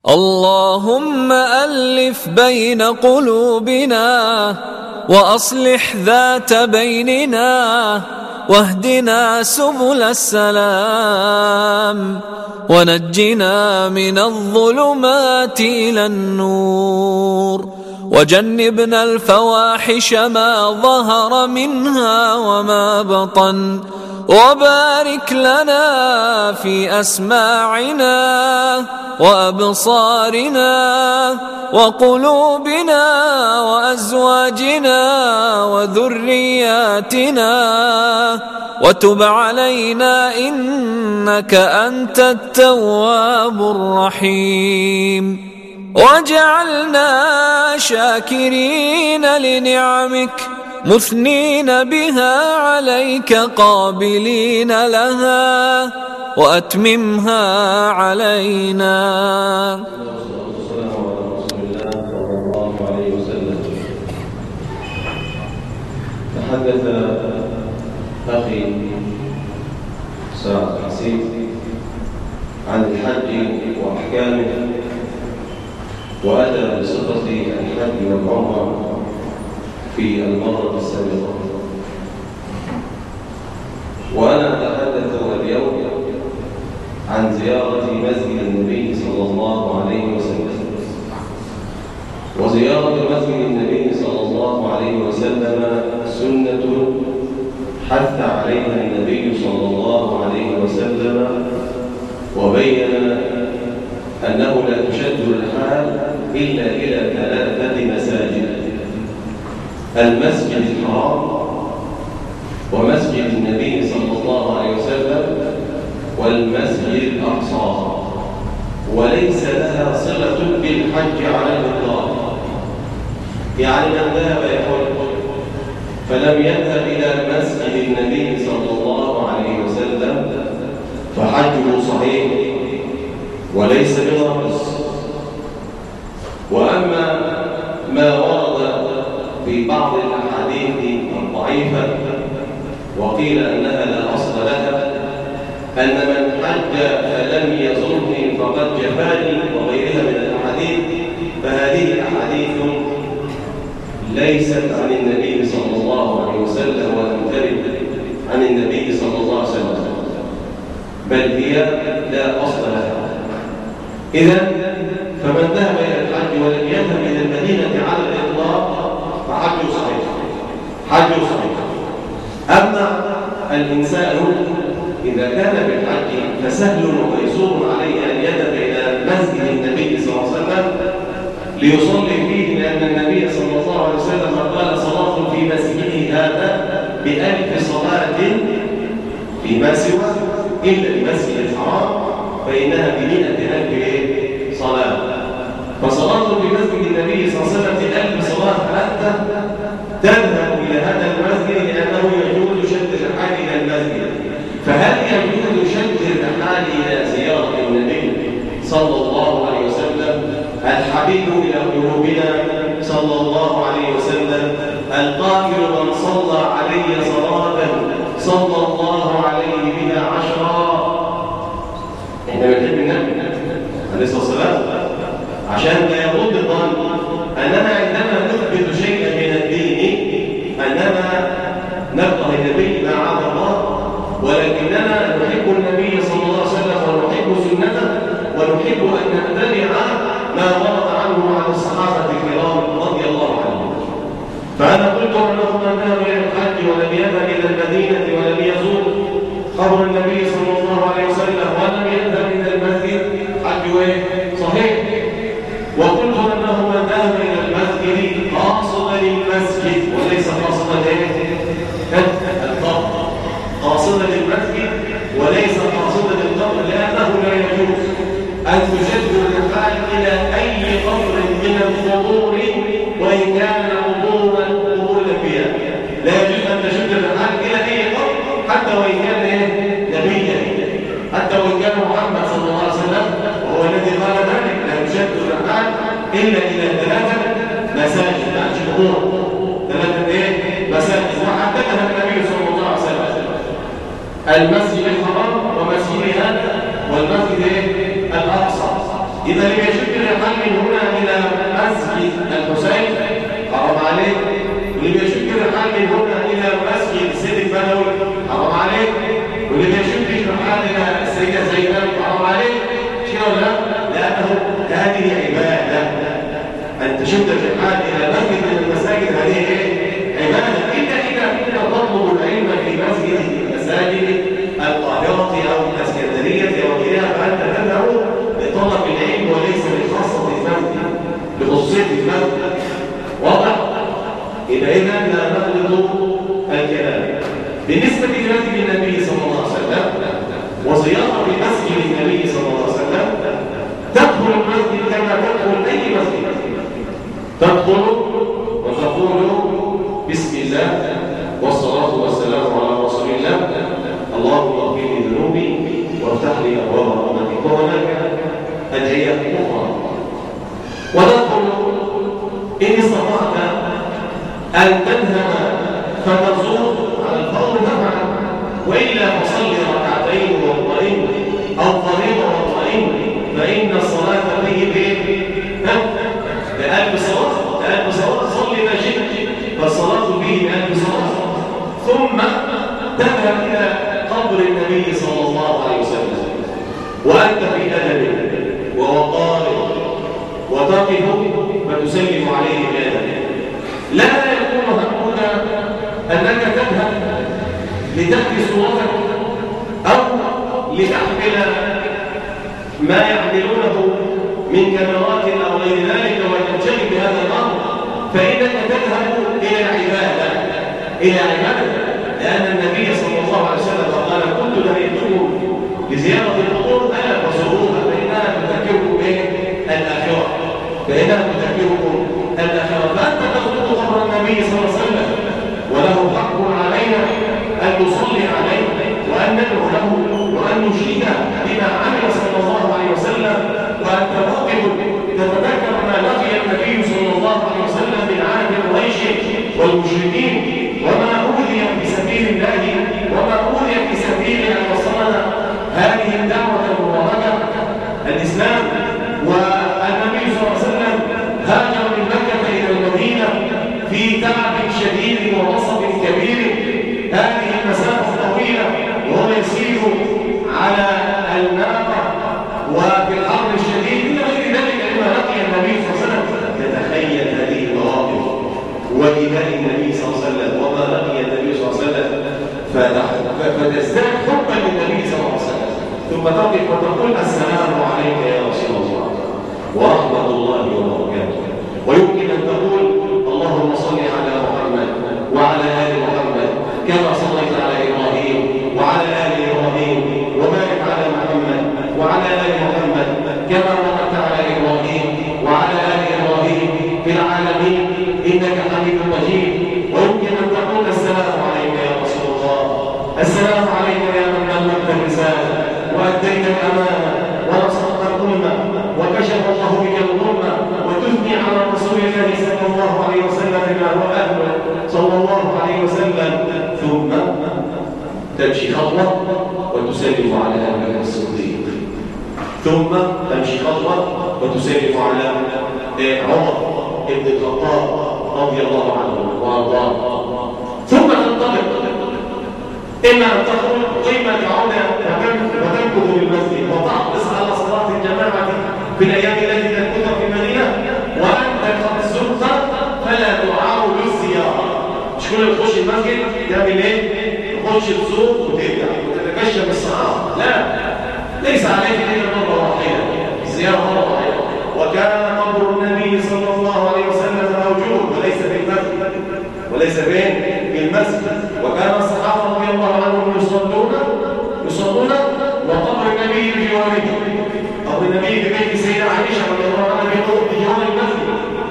اللهم ألف بين قلوبنا وأصلح ذات بيننا واهدنا سبل السلام ونجنا من الظلمات إلى النور وجنبنا الفواحش ما ظهر منها وما بطن وبارك لنا في أسماعنا وأبصارنا وقلوبنا وأزواجنا وذرياتنا وتب علينا إنك أنت التواب الرحيم واجعلنا شاكرين لنعمك مثنين بها عليك قابلين لها وأتممها علينا. تحدث أخي سعد حسين عن الحج وأحكامه وأتى بصفة الحج والعمرة في المرة السابقة، وأنا أتحدث اليوم عن زيارة مسجد النبي صلى الله عليه وسلم. وزيارة مسجد النبي صلى الله عليه وسلم سنة حث عليها النبي صلى الله عليه وسلم، وبين أنه لا تشد الرحال إلا إلى 3 مساجد: المسجد الحرام ومسجد النبي صلى الله عليه وسلم والمسجد الأقصى، وليس لها صلة بالحج على الإطلاق. يعني من ذهب يحج فلم يذهب إلى مسجد النبي صلى الله عليه وسلم فحجه صحيح وليس بناقص. وأما ما ورد في بعض الأحاديث الضعيفة وقيل أنها لا أصل لها، أن من حج فلم يزرني فقد جفاني وغيرها من الأحاديث، فهذه الأحاديث ليست عن النبي صلى الله عليه وسلم ولم ترد عن النبي صلى الله عليه وسلم، بل هي لا أصل لها. إذن فمن ذهب إلى الحج ولم يذهب إلى المدينة على الإطلاق فحجه صحيح، حجه صحيح. أما الإنسان إذا كان بالحج فسهل وميسور عليه أن يذهب إلى مسجد النبي صلى الله عليه وسلم ليصلي فيه، لأن النبي صلى الله عليه وسلم قال: صلاة في مسجده هذا ب1000 صلاة فيما سوى إلا المسجد الحرام فإنها ب100,000 صلاة. فصلاة في مسجد النبي صلى الله عليه وسلم ب1000 صلاة حتى تذهب إلى هذا المسجد، لأنه يجوز شد الرحال إلى المسجد. فهل يجوز شد الرحال إلى زيارة النبي صلى الله عليه وسلم الحبيب إلى قلوبنا صلى الله عليه وسلم القائل: من صلى علي صلاة صلى الله عليه بها 10. احنا بنحب النبي عليه الصلاة والسلام عشان لا يغض الظن أننا عندما نثبت شيئا من الدين أننا نبقى النبي ما عاد الله، ولكننا نحب النبي صلى الله عليه وسلم ونحب سنته ونحب أن نتبع ما ورد عنه عن الصحابة الكرام رضي الله عنهم. فأنا قلت أنه من ذهب إلى الحج ولم يذهب إلى المدينة ولم يزور قبر النبي صلى الله عليه وسلم ولم يذهب إلى المسجد حجه صحيح. وقلت أنه من ذهب إلى المسجد قاصدا للمسجد وليس قاصدا القبر، قاصدا للمسجد وليس قاصدا للقبر، لأنه لا يجوز أن تشد الرحال إلى أي قبر من القبور وإن كان قبور الأنبياء. لا يجوز أن تشد الرحال إلى أي قبر حتى وإن كان نبيا، حتى وإن كان محمد صلى الله عليه وسلم وهو الذي قال ذلك: لا يشد الرحال إلا إلى 3 مساجد، مش قبور، 3 مساجد وحددها النبي صلى الله عليه وسلم: المسجد الحرام ومسجد هذا والمسجد الأقصى. إذا لم يشد الرحال من هنا إلى مسجد الحسين حرام عليك، واللي بيشد الرحال من هنا إلى مسجد سيد البدوي حرام عليك، واللي بيشد الرحال إلى السيدة زينب حرام عليك. شنو لا؟ لأنه هذه عبادة. أن تشد الرحال إلى مسجد من المساجد هذه عبادة. إلا إذا كنت تطلب العلم في مسجد المساجد القاهرة أو الإسكندرية أو غيرها فأنت تذهب لطلب العلم وليس لخاصة المسجد، لخصوصية المسجد. واضح؟ إذا لا نغلط الكلام. بالنسبة لمسجد النبي صلى الله عليه وسلم وزيارة مسجد النبي صلى الله عليه وسلم، تدخل المسجد كما تدخل أي مسجد. تدخل وتقول بسم الله والصلاة والسلام على رسول الله، اللهم اغفر لي ذنوبي وافتح لي ابواب رحمتك، وهناك ادعيه اخرى. وتدخل ان استطعت ان تنهم فتزور على الفور تفعل، والا فصل ركعتين واطمئن او فريضه واطمئن، فان الصلاه فيه بقلب صلاه صلي ما شئت، فالصلاه فيه بقلب صلاه. ثم تذهب إلى قبر النبي صلى الله عليه وسلم وأنت في أدب ووقار، وتقف فتسلم عليه بأدب. لا يكون همك أنك تذهب لتأتي صورتك أو لتحمل ما يحملونه من كاميرات أو غير ذلك وتنشغل بهذا الأمر، فإنك تذهب إلى عبادة، لأن النبي صلى الله عليه وسلم قال كنت نهيتكم لزيارة القبور ألا فزوروها فإنها تذكركم الآخرة، فأنت تزور قبر النبي صلى الله عليه وسلم وله حق علينا أن نصلي عليه وأن ندعو له وأن نشيد بما عمل صلى الله عليه وسلم، وأن تراقب تتذكر ما لقي النبي صلى الله عليه وسلم من عهد قريش والمشركين، وما أوذي في سبيل الله وما أوذي في سبيل أن وصلنا هذه الدعوة المباركة الإسلام. والنبي صلى الله عليه وسلم هاجر من مكة إلى المدينة في تعب شديد ونصب كبير، هذه المسافة الطويلة وهو يسير على الناقة وفي الحر الشديد إلى غير ذلك لما لقي النبي صلى الله عليه وسلم. تتخيل هذه المواقف وإيمان النبي صلى الله عليه وسلم وما لقي النبي صلى الله عليه وسلم، فتزداد حبا للنبي صلى الله عليه وسلم، ثم تقف وتقول السلام عليك يا رسول الله ورحمة الله وبركاته. ويمكن أن تقول اللهم صل على محمد وعلى آل محمد كما صليت على إبراهيم وعلى آل إبراهيم، وبارك على محمد وعلى آل محمد كما باركت على إبراهيم وعلى آل إبراهيم في العالمين إنك حميد مجيد. ويمكن أن تقول السلام عليك يا رسول الله، السلام عليك يا من بلغت الرسالة وأديت الأمانة ونصرت الأمة وكشف الله بك الغمة، وتثني على رسول الله صلى الله عليه وسلم بما هو أهله صلى الله عليه وسلم، ثم تمشي خطوة وتسلم على أبي الصديق، ثم تمشي خطوة وتسلم على عمر ابن الخطاب رضي الله عنه وارضاه، ثم تنطلق إما أن تخرج وإما تعود وتمكث بالمسجد وتحرص على صلاة الجماعة في الأيام التي تكون في المدينة، وأنت قد زرت فلا تعاود الزيارة. مش كل تخش المسجد تعمل إيه؟ تخش تزور وترجع وتتكشف الصحابة، لا، ليس عليك إلا مرة واحدة، الزيارة مرة واحدة. وكان قبر النبي صلى الله عليه وسلم موجود وليس في المسجد، وليس في المسجد. وكان الصحابة رضي الله عنهم يصلون وقبر النبي بجواره، قبر النبي في بيت سيدة عائشة رضي الله عنها بجوار المسجد،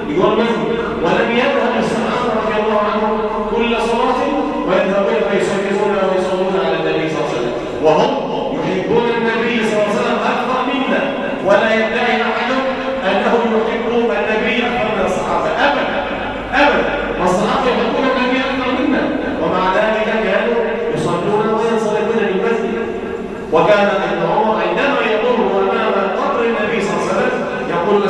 ولم يذهب الصحابة رضي الله عنهم كل صلاة ويذهبون فيصلون على النبي صلى الله عليه وسلم، وهم يحبون النبي صلى الله عليه وسلم أكثر منا، ولا يدعي أحد أنه يحب النبي أكثر من الصحابة أبدا. الصحابة يحبون النبي أكثر منا، ومع ذلك كانوا يصلون وينصرفون للمسجد. وكان ابن عمر عندما يمر أمام قبر النبي صلى الله عليه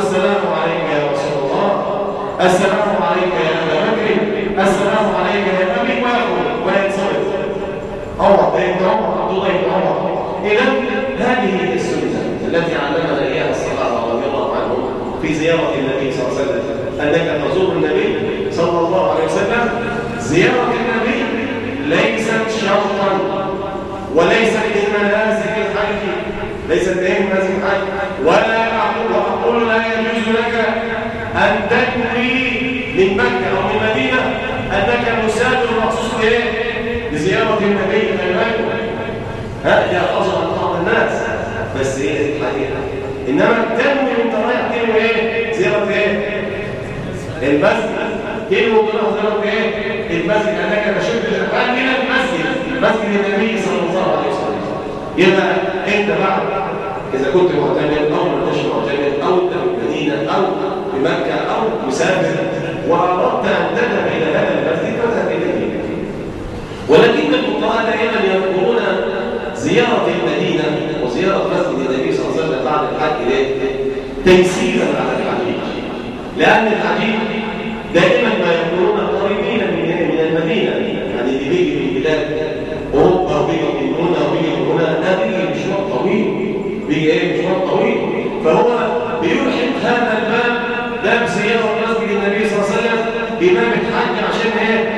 السلام عليك يا رسول الله، السلام عليك يا أبا بكر، السلام عليك يا أبي، وينصرف. عمر بن عبد الله بن عمر. إذا هذه السنة التي علمنا إياها الصحابة رضي الله عنهم في زيارة النبي صلى الله عليه وسلم، أنك تزور النبي صلى الله عليه وسلم. زيارة النبي ليست شرطا وليست من مناسك الحج، ليست من مناسك الحج، ولا أقول لا يجوز لك أن تنوي من مكة أو من مدينة أنك مسافر مخصوص لزيارة النبي في المكة. هذا أظهر عن بعض الناس، بس هي الحقيقة. إنما تنوي أنت رايح تنوي زيارة المسجد، تنوي زيارة المسجد، أنك تشد الأفعال من المسجد، مسجد النبي صلى الله عليه وسلم. يبقى أنت بعد إذا كنت معتمد أو مش معتمد أو أنت في المدينة أو في مكة أو مسافر وأردت أن تذهب إلى هذا المسجد فاذهب إليه. ولكن الفقهاء دائما يذكرون زيارة المدينة وزيارة مسجد النبي صلى الله عليه وسلم بعد الحج تيسيرا على الحجيج، لأن الحجيج دائما ما يكونون قريبين من المدينة، يعني اللي بيجي من بلاد أوروبا وبيجي من هنا وبيجي من هنا، ده بيجي مشوار طويل، بيجي مشوار طويل، فهو بيلحق هذا باب زيارة مسجد النبي صلى الله عليه وسلم بباب الحج عشان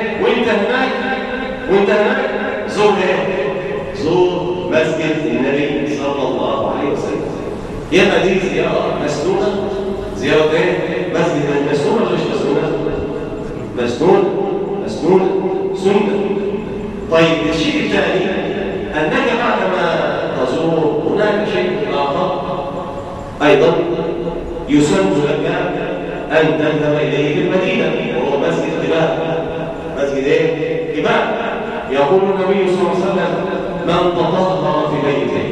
وانت هناك زور مسجد النبي صلى الله عليه وسلم. يبقى دي زيارة مسنونة. زيارة مسجد مسنونة ولا مش مسنونة؟ مسنونة سنة. طيب الشيء الثاني أنك بعدما تزور هناك شيء آخر أيضا يسن لك أن تذهب إليه في المدينة، وهو مسجد قباء. مسجد قباء. يقول النبي صلى الله عليه وسلم: من تطهر في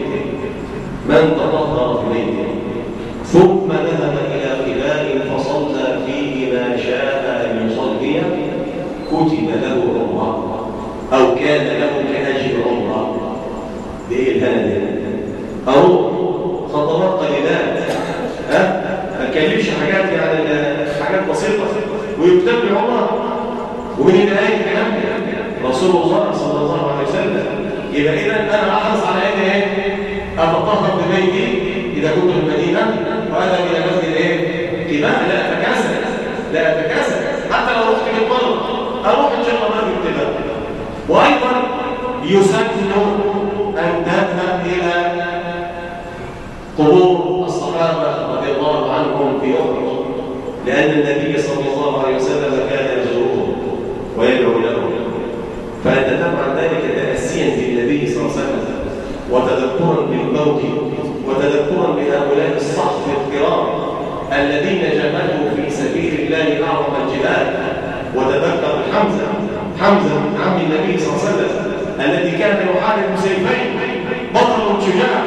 بيته ثم ذهب إلى قباء فصلى فيه ما شاء أن يصلي كتب له عمرة أو كان له كأجر عمرة. بإيه الهنا أو خطوات قليلات، ما تكلمش حاجات حاجات بسيطة ويكتب لي عمرة. ومن الآية كلام رسول الله صلى الله عليه وسلم. يبقى إذا أنا أحرص على أن أتطهر ببيتي إذا كنت في المدينة وأذهب إلى مسجد قباء. لا أتكاسل حتى لو رحت بالمرة أروح إن شاء الله مسجد قباء. وأيضا يسن أن تذهب إلى قبور الصحابة رضي الله عنهم في أحد، لأن النبي صلى الله عليه وسلم كان يزورهم ويدعو لهم، فأنت تفعل ذلك تأسيا بالنبي صلى الله عليه وسلم وتذكرا بالموت وتذكرا بهؤلاء الصحف الكرام الذين جاهدوا في سبيل الله أعظم الجهاد. وتذكر حمزة من عم النبي صلى الله عليه وسلم الذي كان يحارب سيفين، بطل شجاع،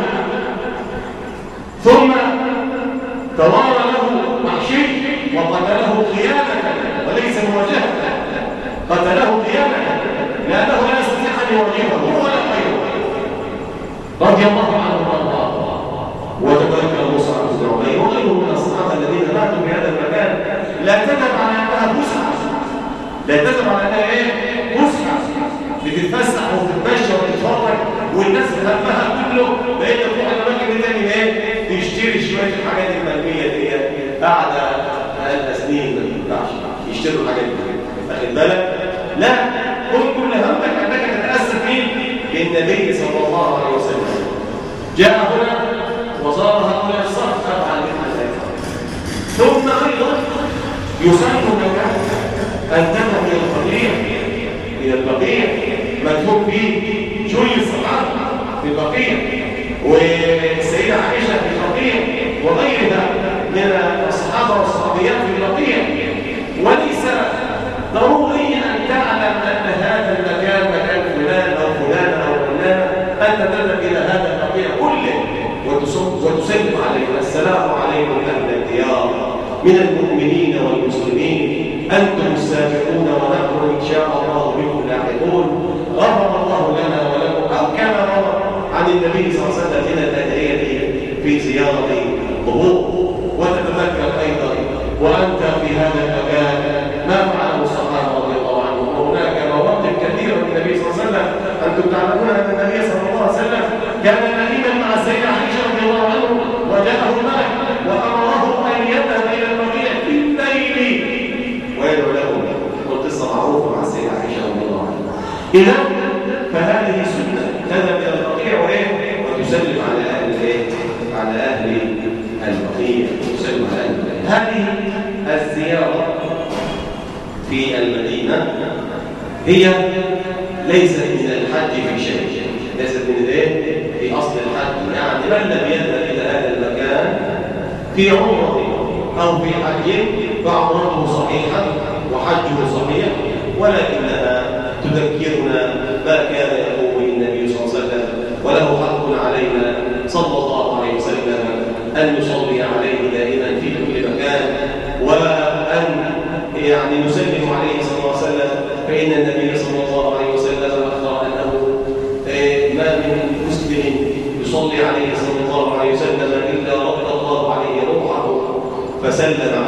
ثم توارى له وحشي وقتله خيانة وليس مواجهة، قتله خيانة لأنه لا يستطيع أن يواجهه هو ولا غيره رضي الله عنه وارضاه. وتذكر مصعب بن عمير وغيره من الصحابة الذين ماتوا في هذا المكان. لا تذهب على أنها فسحة، لا تذهب على أنها فسحة بتتفسح وتتمشى وتتفرج والناس همها كله بقيت تروح الأماكن تاني تشتري شوية الحاجات المرمية دي بعد سنين ما ينفعش يشتروا الحاجات دي، واخد بالك؟ لا، كل همك أنك تتأسف بالنبي صلى الله عليه وسلم. جاء هنا وزار هؤلاء الصف أفعل مثل ذلك. ثم أيضا يسن لك أن تذهب إلى البقيع مكتوب فيه جل الصحابة في البقيع، والسيدة عائشة في البقيع، وغيرها من الصحابة والصحابيات في البقيع. وليس ضروري أن تعلم أن هذا المكان مكان فلان أو فلان أو فلان، أنت تذهب إلى هذا البقيع كله وتسلم عليهم: السلام عليكم أهل الديار من المؤمنين والمسلمين، أنتم السابقون ونحن إن شاء الله بكم لاحقون، غفر الله لنا ولكم. أو كان روى عن النبي صلى الله عليه وسلم الأدعية في زيارة القبور. وتتذكر وأنت في هذا المكان، ما فعله الصحابة رضي الله عنهم؟ وهناك مواقف كثيرة من النبي صلى الله عليه وسلم. أنتم تعلمون أن النبي صلى الله عليه وسلم كان نائما مع السيدة عائشة رضي الله عنه، وجاءه الملك وأمره أن يذهب إلى البقيع في الليل ويدعو لهم، والقصة معروفة مع السيدة عائشة رضي الله عنها. إذا فهذه سنة، تذهب إلى البقيع وتسلم على أهل على أهل البقيع، وتسلم على أهل البقيع. هذه الزيارة في المدينة هي ليست من الحج في شيء، ليست من في أصل الحج. يعني من لم يذهب إلى هذا المكان في عمره أو في حج فعمرته صحيحة وحجه صحيح، ولكنها تذكرنا ما كان يقوم به النبي صلى الله عليه وسلم، وله حق علينا صلى الله عليه وسلم أن نصلي عليه دائما في كل مكان، وأن يعني نسلم عليه صلى الله عليه وسلم، فإن النبي صلى الله عليه وسلم أخبر أنه ما من مسلم يصلي عليه صلى الله عليه وسلم إلا رد الله عليه روحه فسلم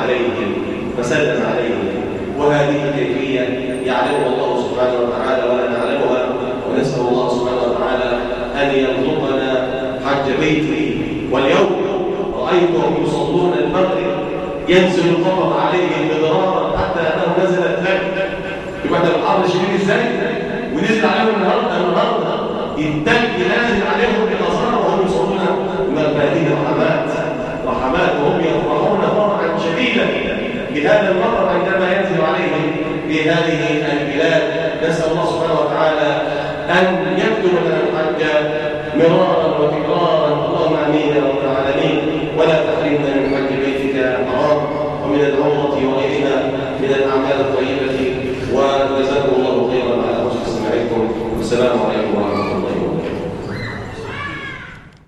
عليه. وهذه كيفية يعلمها الله سبحانه وتعالى ولا نعلمها، ونسأل الله سبحانه وتعالى أن يرزقنا حج بيته. واليوم رأيتهم يصلون المغرب ينزل القمر عليهم مضرارا حتى أنه نزل الثلج. يبقى ده الحر شديد ازاي؟ ونزل عليهم النهارده الثلج نازل عليهم بغزارة وهم يصلون هذه رحمات، وهم يفرحون فرحا شديدا بهذا المطر عندما ينزل عليهم في هذه البلاد. نسأل الله سبحانه وتعالى أن يكتب لنا الحج مرارا وتكرارا، اللهم آمين يا رب العالمين. ولا تحرمنا من حج بيتك الحرام ومن العمرة وغيرها من الأعمال الطيبة